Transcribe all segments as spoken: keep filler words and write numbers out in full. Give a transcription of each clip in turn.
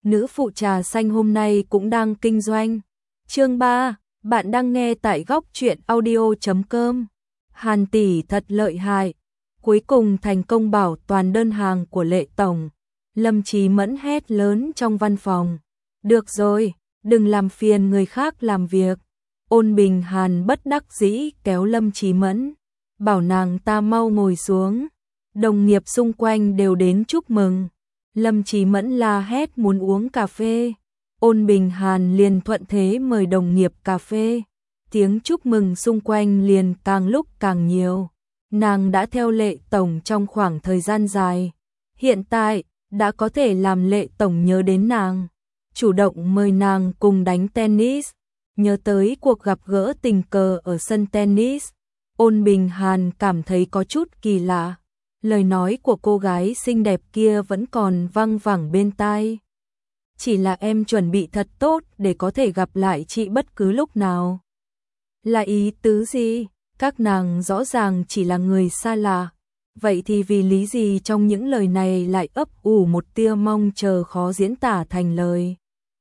nữ phụ trà xanh hôm nay cũng đang kinh doanh. Chương ba, bạn đang nghe tại góc truyện audio chấm com. Hàn tỷ thật lợi hại, cuối cùng thành công bảo toàn đơn hàng của Lệ tổng. Lâm Chí Mẫn hét lớn trong văn phòng. Được rồi, đừng làm phiền người khác làm việc. Ôn Bình Hàn bất đắc dĩ kéo Lâm Chí Mẫn, bảo nàng ta mau ngồi xuống. Đồng nghiệp xung quanh đều đến chúc mừng. Lâm Chí Mẫn la hét muốn uống cà phê. Ôn Bình Hàn liền thuận thế mời đồng nghiệp cà phê. Tiếng chúc mừng xung quanh liền càng lúc càng nhiều. Nàng đã theo Lệ tổng trong khoảng thời gian dài. Hiện tại, đã có thể làm Lệ tổng nhớ đến nàng. Chủ động mời nàng cùng đánh tennis. Nhớ tới cuộc gặp gỡ tình cờ ở sân tennis. Ôn Bình Hàn cảm thấy có chút kỳ lạ. Lời nói của cô gái xinh đẹp kia vẫn còn văng vẳng bên tai. Chỉ là em chuẩn bị thật tốt để có thể gặp lại chị bất cứ lúc nào. Là ý tứ gì? Các nàng rõ ràng chỉ là người xa lạ. Vậy thì vì lý gì trong những lời này lại ấp ủ một tia mong chờ khó diễn tả thành lời.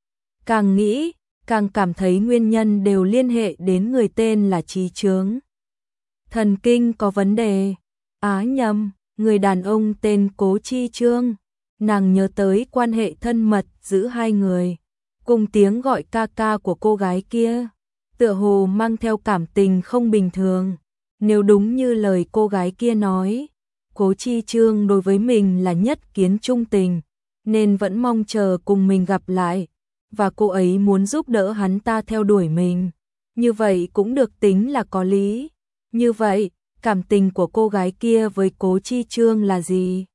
Càng nghĩ, càng cảm thấy nguyên nhân đều liên hệ đến người tên là Chí Chướng. Thần kinh có vấn đề. Á nhầm, người đàn ông tên Cố Chi Trương. Nàng nhớ tới quan hệ thân mật giữa hai người, cùng tiếng gọi ca ca của cô gái kia, tựa hồ mang theo cảm tình không bình thường. Nếu đúng như lời cô gái kia nói, Cố Chi Trương đối với mình là nhất kiến trung tình, nên vẫn mong chờ cùng mình gặp lại, và cô ấy muốn giúp đỡ hắn ta theo đuổi mình. Như vậy cũng được tính là có lý. Như vậy, cảm tình của cô gái kia với Cố Chi Trương là gì?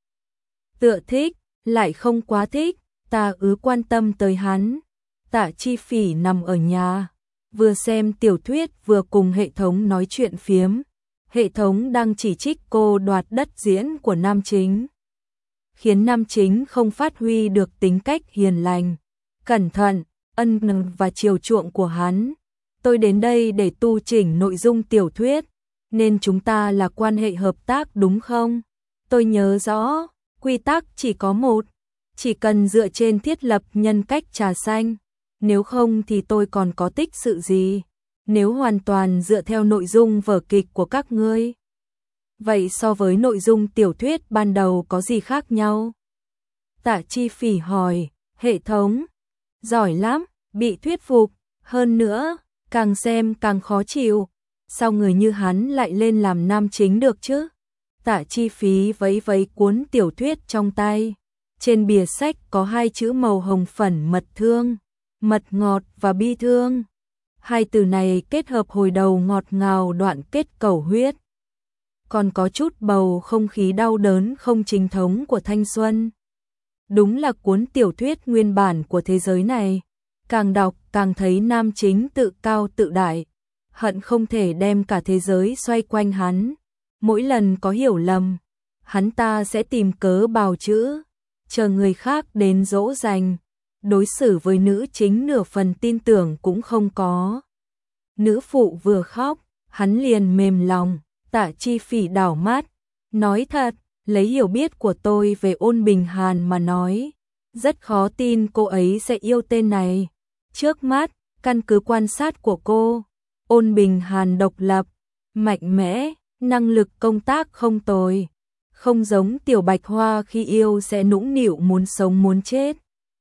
Tựa thích, lại không quá thích, ta ứ quan tâm tới hắn. Tạ Chi Phỉ nằm ở nhà, vừa xem tiểu thuyết vừa cùng hệ thống nói chuyện phiếm. Hệ thống đang chỉ trích cô đoạt đất diễn của nam chính, khiến nam chính không phát huy được tính cách hiền lành, cẩn thận, ân cần và chiều chuộng của hắn. Tôi đến đây để tu chỉnh nội dung tiểu thuyết, nên chúng ta là quan hệ hợp tác đúng không? Tôi nhớ rõ, quy tắc chỉ có một, chỉ cần dựa trên thiết lập nhân cách trà xanh, nếu không thì tôi còn có tích sự gì? Nếu hoàn toàn dựa theo nội dung vở kịch của các ngươi, vậy so với nội dung tiểu thuyết ban đầu có gì khác nhau? Tạ Chi Phỉ hỏi. Hệ thống giỏi lắm, bị thuyết phục. Hơn nữa, càng xem càng khó chịu. Sao người như hắn lại lên làm nam chính được chứ? Tạ Chi Phí vẫy vẫy cuốn tiểu thuyết trong tay. Trên bìa sách có hai chữ màu hồng phẩn mật thương, mật ngọt và bi thương. Hai từ này kết hợp hồi đầu ngọt ngào đoạn kết cầu huyết. Còn có chút bầu không khí đau đớn không chính thống của thanh xuân. Đúng là cuốn tiểu thuyết nguyên bản của thế giới này. Càng đọc càng thấy nam chính tự cao tự đại, hận không thể đem cả thế giới xoay quanh hắn. Mỗi lần có hiểu lầm, hắn ta sẽ tìm cớ bào chữa, chờ người khác đến dỗ dành. Đối xử với nữ chính nửa phần tin tưởng cũng không có. Nữ phụ vừa khóc, hắn liền mềm lòng. Tạ Chi Phỉ đảo mắt, nói thật, lấy hiểu biết của tôi về Ôn Bình Hàn mà nói, rất khó tin cô ấy sẽ yêu tên này. Trước mắt, căn cứ quan sát của cô, Ôn Bình Hàn độc lập, mạnh mẽ, năng lực công tác không tồi, không giống Tiểu Bạch Hoa khi yêu sẽ nũng nịu muốn sống muốn chết.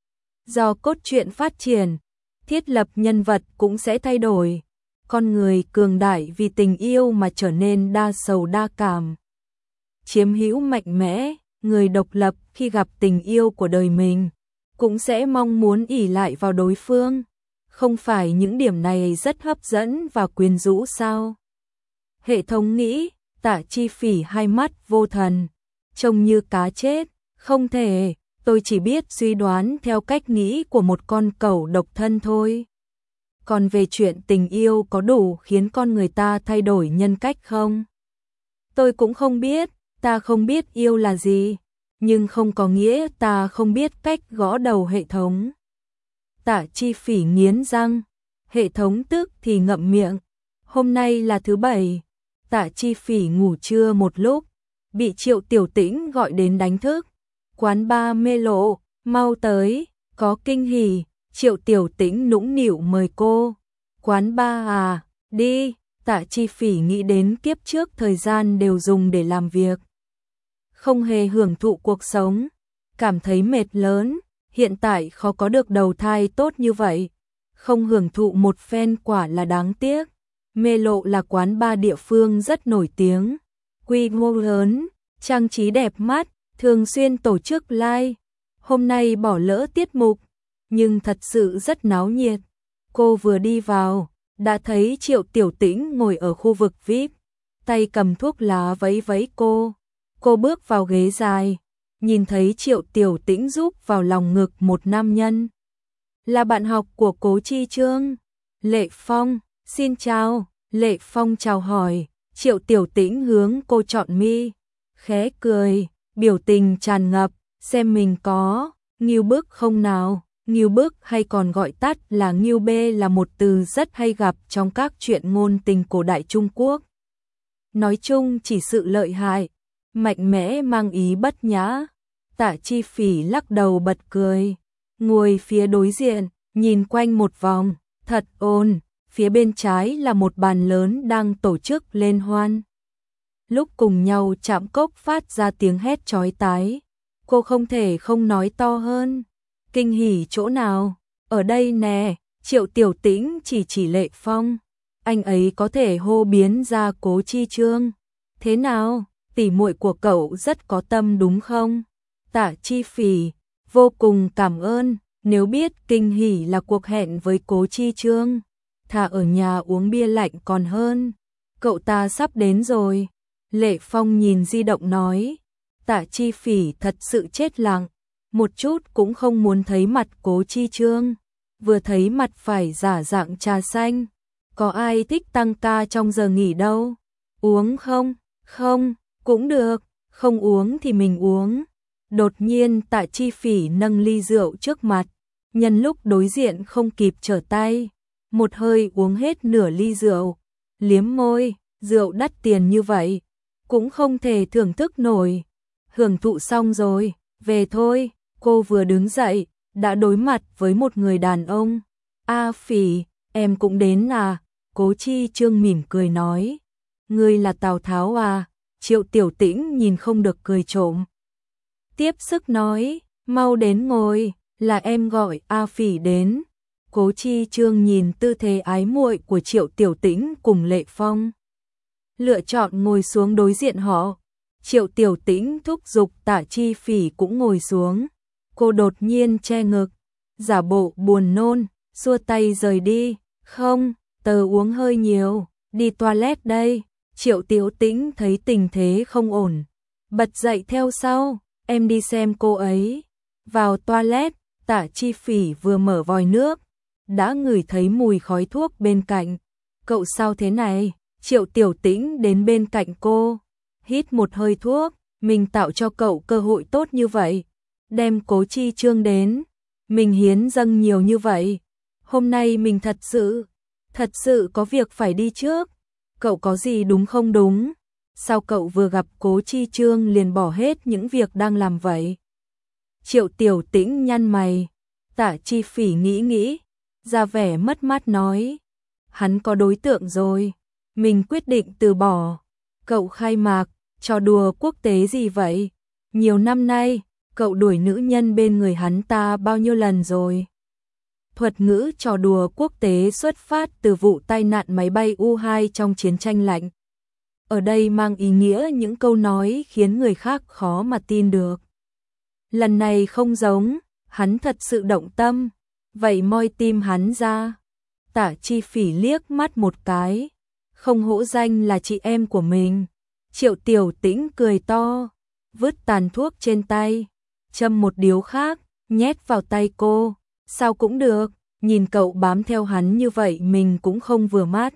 Do cốt truyện phát triển, thiết lập nhân vật cũng sẽ thay đổi. Con người cường đại vì tình yêu mà trở nên đa sầu đa cảm. Chiếm hữu mạnh mẽ, người độc lập khi gặp tình yêu của đời mình, cũng sẽ mong muốn ỷ lại vào đối phương. Không phải những điểm này rất hấp dẫn và quyến rũ sao? Hệ thống nghĩ. Tạ Chi Phỉ hai mắt vô thần, trông như cá chết. Không thể, tôi chỉ biết suy đoán theo cách nghĩ của một con cẩu độc thân thôi. Còn về chuyện tình yêu có đủ khiến con người ta thay đổi nhân cách không? Tôi cũng không biết, ta không biết yêu là gì, nhưng không có nghĩa ta không biết cách gõ đầu hệ thống. Tạ Chi Phỉ nghiến răng, hệ thống tức thì ngậm miệng. Hôm nay là thứ bảy, Tạ Chi Phỉ ngủ trưa một lúc, bị Triệu Tiểu Tĩnh gọi đến đánh thức. Quán ba Mê Lộ, mau tới, Có kinh hỉ, Triệu Tiểu Tĩnh nũng nịu mời cô. Quán bar à, đi. Tạ Chi Phỉ nghĩ đến kiếp trước thời gian đều dùng để làm việc, không hề hưởng thụ cuộc sống, cảm thấy mệt lớn, hiện tại khó có được đầu thai tốt như vậy, không hưởng thụ một phen quả là đáng tiếc. Mê Lộ là quán bar địa phương rất nổi tiếng, quy mô lớn, trang trí đẹp mắt, thường xuyên tổ chức live. Hôm nay bỏ lỡ tiết mục, nhưng thật sự rất náo nhiệt. Cô vừa đi vào, đã thấy Triệu Tiểu Tĩnh ngồi ở khu vực vi ai pi, tay cầm thuốc lá vẫy vẫy cô. Cô bước vào ghế dài, nhìn thấy Triệu Tiểu Tĩnh giúp vào lòng ngực một nam nhân. Là bạn học của Cố Chi Chương, Lệ Phong. Xin chào. Lệ Phong chào hỏi, Triệu Tiểu Tĩnh hướng cô chọn mi, khẽ cười, biểu tình tràn ngập, xem mình có ngưu bức không nào. Ngưu bức hay còn gọi tắt là ngưu bê là một từ rất hay gặp trong các truyện ngôn tình cổ đại Trung Quốc. Nói chung chỉ sự lợi hại, mạnh mẽ mang ý bất nhã. Tạ Chi Phỉ lắc đầu bật cười, ngồi phía đối diện, nhìn quanh một vòng, thật ồn. Phía bên trái là một bàn lớn đang tổ chức liên hoan. Lúc cùng nhau chạm cốc phát ra tiếng hét chói tai. Cô không thể không nói to hơn. Kinh hỉ chỗ nào? Ở đây nè. Triệu Tiểu Tĩnh chỉ chỉ Lệ Phong. Anh ấy có thể hô biến ra Cố Chi Chương. Thế nào? Tỉ muội của cậu rất có tâm đúng không? Tạ Chi Phỉ, vô cùng cảm ơn. Nếu biết kinh hỉ là cuộc hẹn với Cố Chi Chương, thà ở nhà uống bia lạnh còn hơn. Cậu ta sắp đến rồi. Lệ Phong nhìn di động nói. Tạ Chi Phỉ thật sự chết lặng, một chút cũng không muốn thấy mặt Cố Chi Chương, vừa thấy mặt phải giả dạng trà xanh. Có ai thích tăng ca trong giờ nghỉ đâu? Uống không? Không, cũng được, không uống thì mình uống. Đột nhiên Tạ Chi Phỉ nâng ly rượu trước mặt, nhân lúc đối diện không kịp trở tay, một hơi uống hết nửa ly rượu, liếm môi, rượu đắt tiền như vậy, cũng không thể thưởng thức nổi. Hưởng thụ xong rồi, về thôi. Cô vừa đứng dậy, đã đối mặt với một người đàn ông. A Phỉ, em cũng đến à? Cố Chi Chương mỉm cười nói. Ngươi là Tào Tháo à? Triệu Tiểu Tĩnh nhìn không được cười trộm. Tiếp sức nói, mau đến ngồi, là em gọi A Phỉ đến. Cố Chi Chương nhìn tư thế ái muội của Triệu Tiểu Tĩnh cùng Lệ Phong, lựa chọn ngồi xuống đối diện họ. Triệu Tiểu Tĩnh thúc giục Tạ Chi Phỉ cũng ngồi xuống. Cô đột nhiên che ngực, giả bộ buồn nôn, xua tay rời đi. Không, tớ uống hơi nhiều, đi toilet đây. Triệu Tiểu Tĩnh thấy tình thế không ổn, bật dậy theo sau, em đi xem cô ấy. Vào toilet, Tạ Chi Phỉ vừa mở vòi nước, đã ngửi thấy mùi khói thuốc bên cạnh. Cậu sao thế này? Triệu Tiểu Tĩnh đến bên cạnh cô, hít một hơi thuốc. Mình tạo cho cậu cơ hội tốt như vậy, đem Cố Chi Chương đến, mình hiến dâng nhiều như vậy. Hôm nay mình thật sự, thật sự có việc phải đi trước. Cậu có gì đúng không đúng? Sao cậu vừa gặp Cố Chi Chương liền bỏ hết những việc đang làm vậy? Triệu Tiểu Tĩnh nhăn mày. Tạ Chi Phỉ nghĩ nghĩ, ra vẻ mất mát nói. Hắn có đối tượng rồi, mình quyết định từ bỏ. Cậu khai mạc, trò đùa quốc tế gì vậy? Nhiều năm nay, cậu đuổi nữ nhân bên người hắn ta bao nhiêu lần rồi? Thuật ngữ trò đùa quốc tế xuất phát từ vụ tai nạn máy bay U hai trong chiến tranh lạnh. Ở đây mang ý nghĩa những câu nói khiến người khác khó mà tin được. Lần này không giống, hắn thật sự động tâm, vậy moi tim hắn ra. Tạ Chi Phỉ liếc mắt một cái, không hổ danh là chị em của mình. Triệu Tiểu Tĩnh cười to, vứt tàn thuốc trên tay, châm một điếu khác, nhét vào tay cô. Sao cũng được, nhìn cậu bám theo hắn như vậy mình cũng không vừa mắt.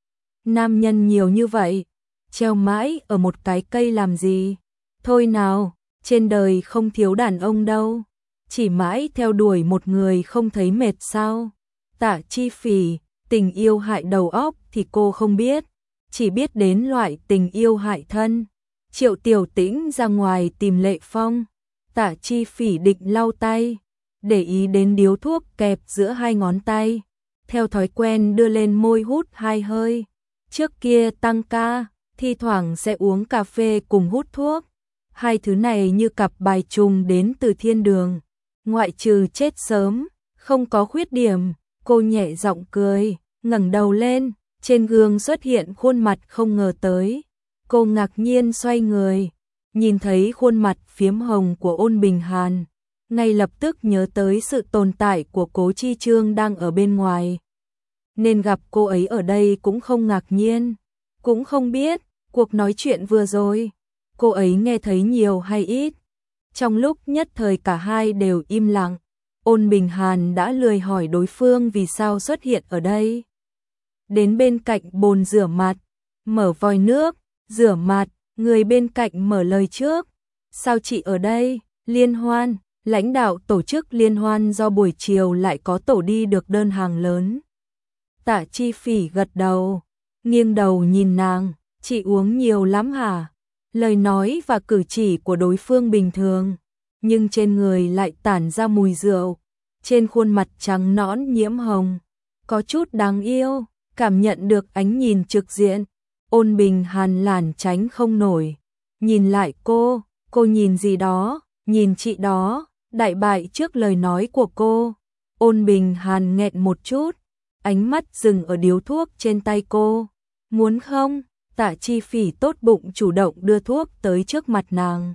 Nam nhân nhiều như vậy, treo mãi ở một cái cây làm gì? Thôi nào, trên đời không thiếu đàn ông đâu, chỉ mãi theo đuổi một người không thấy mệt sao? Tạ Chi Phỉ, tình yêu hại đầu óc thì cô không biết, chỉ biết đến loại tình yêu hại thân. Triệu Tiểu Tĩnh ra ngoài tìm Lệ Phong, Tạ Chi Phỉ định lau tay, để ý đến điếu thuốc kẹp giữa hai ngón tay, theo thói quen đưa lên môi hút hai hơi. Trước kia tăng ca, thi thoảng sẽ uống cà phê cùng hút thuốc. Hai thứ này như cặp bài trùng đến từ thiên đường, ngoại trừ chết sớm, không có khuyết điểm. Cô nhẹ giọng cười, ngẩng đầu lên, trên gương xuất hiện khuôn mặt không ngờ tới. Cô ngạc nhiên xoay người, nhìn thấy khuôn mặt phiếm hồng của Ôn Bình Hàn, ngay lập tức nhớ tới sự tồn tại của Cố Chi Trương đang ở bên ngoài. Nên gặp cô ấy ở đây cũng không ngạc nhiên, cũng không biết cuộc nói chuyện vừa rồi cô ấy nghe thấy nhiều hay ít. Trong lúc nhất thời cả hai đều im lặng, Ôn Bình Hàn đã lười hỏi đối phương vì sao xuất hiện ở đây. Đến bên cạnh bồn rửa mặt, mở vòi nước, rửa mặt, người bên cạnh mở lời trước. Sao chị ở đây? Liên hoan, lãnh đạo tổ chức liên hoan do buổi chiều lại có tổ đi được đơn hàng lớn. Tạ Chi Phỉ gật đầu, nghiêng đầu nhìn nàng, chị uống nhiều lắm hả? Lời nói và cử chỉ của đối phương bình thường, nhưng trên người lại tản ra mùi rượu, trên khuôn mặt trắng nõn nhiễm hồng, có chút đáng yêu, cảm nhận được ánh nhìn trực diện. Ôn Bình Hàn lảng tránh không nổi, nhìn lại cô, cô nhìn gì đó, nhìn chị đó, đại bại trước lời nói của cô. Ôn Bình Hàn nghẹn một chút, ánh mắt dừng ở điếu thuốc trên tay cô. Muốn không? Tạ Chi Phỉ tốt bụng chủ động đưa thuốc tới trước mặt nàng.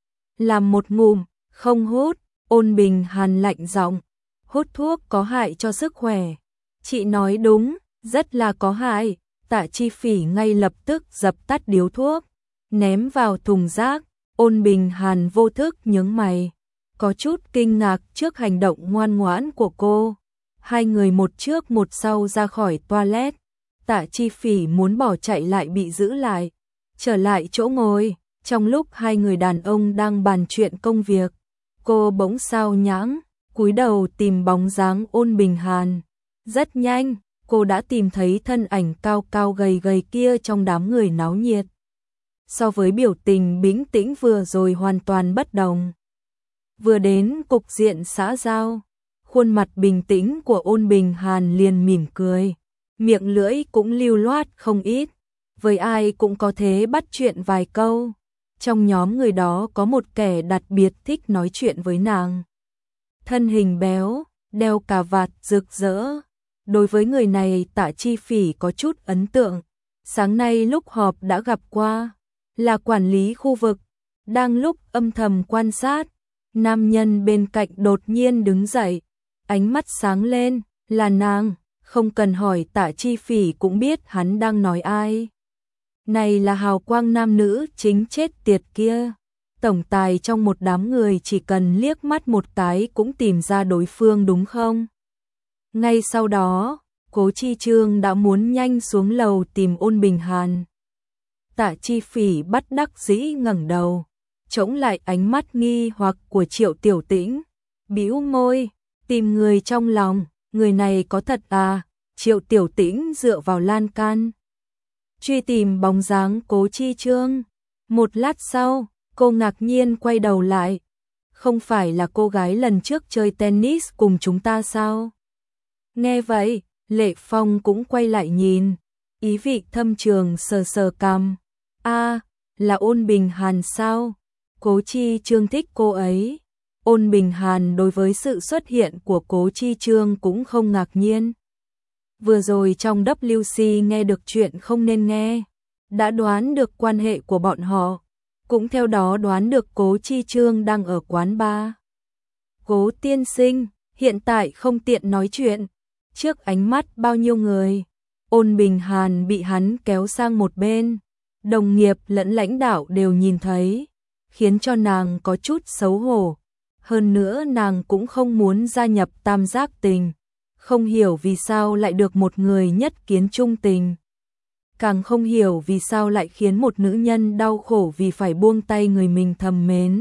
Làm một ngụm, không hút. Ôn Bình Hàn lạnh giọng, hút thuốc có hại cho sức khỏe. Chị nói đúng, rất là có hại. Tạ Chi Phỉ ngay lập tức dập tắt điếu thuốc, ném vào thùng rác. Ôn Bình Hàn vô thức nhướng mày, có chút kinh ngạc trước hành động ngoan ngoãn của cô. Hai người một trước một sau ra khỏi toilet. Tạ Chi Phỉ muốn bỏ chạy lại bị giữ lại, trở lại chỗ ngồi. Trong lúc hai người đàn ông đang bàn chuyện công việc, cô bỗng sao nhãng, cúi đầu tìm bóng dáng Ôn Bình Hàn. Rất nhanh, cô đã tìm thấy thân ảnh cao cao gầy gầy kia trong đám người náo nhiệt. So với biểu tình bình tĩnh vừa rồi hoàn toàn bất đồng. Vừa đến cục diện xã giao, khuôn mặt bình tĩnh của Ôn Bình Hàn liền mỉm cười, miệng lưỡi cũng lưu loát không ít, với ai cũng có thể bắt chuyện vài câu. Trong nhóm người đó có một kẻ đặc biệt thích nói chuyện với nàng. Thân hình béo, đeo cà vạt rực rỡ. Đối với người này Tạ Chi Phỉ có chút ấn tượng. Sáng nay lúc họp đã gặp qua, là quản lý khu vực. Đang lúc âm thầm quan sát, nam nhân bên cạnh đột nhiên đứng dậy, ánh mắt sáng lên, là nàng. Không cần hỏi Tạ Chi Phỉ cũng biết hắn đang nói ai. Này là hào quang nam nữ chính chết tiệt kia. Tổng tài trong một đám người chỉ cần liếc mắt một cái cũng tìm ra đối phương đúng không? Ngay sau đó, Cố Chi Trương đã muốn nhanh xuống lầu tìm Ôn Bình Hàn. Tạ Chi Phỉ bất đắc dĩ ngẩng đầu, chống lại ánh mắt nghi hoặc của Triệu Tiểu Tĩnh, bĩu môi, tìm người trong lòng, người này có thật à? Triệu Tiểu Tĩnh dựa vào lan can, truy tìm bóng dáng Cố Chi Trương. Một lát sau, cô ngạc nhiên quay đầu lại. Không phải là cô gái lần trước chơi tennis cùng chúng ta sao? Nghe vậy, Lệ Phong cũng quay lại nhìn, ý vị thâm trường sờ sờ cằm. A, là Ôn Bình Hàn sao? Cố Chi Trương thích cô ấy. Ôn Bình Hàn đối với sự xuất hiện của Cố Chi Trương cũng không ngạc nhiên. Vừa rồi trong W C nghe được chuyện không nên nghe, đã đoán được quan hệ của bọn họ, cũng theo đó đoán được Cố Chi Trương đang ở quán bar. Cố tiên sinh, hiện tại không tiện nói chuyện. Trước ánh mắt bao nhiêu người, Ôn Bình Hàn bị hắn kéo sang một bên, đồng nghiệp lẫn lãnh đạo đều nhìn thấy, khiến cho nàng có chút xấu hổ. Hơn nữa nàng cũng không muốn gia nhập tam giác tình, không hiểu vì sao lại được một người nhất kiến trung tình. Càng không hiểu vì sao lại khiến một nữ nhân đau khổ vì phải buông tay người mình thầm mến.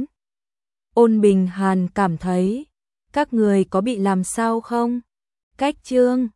Ôn Bình Hàn cảm thấy, các người có bị làm sao không? Cách Trương,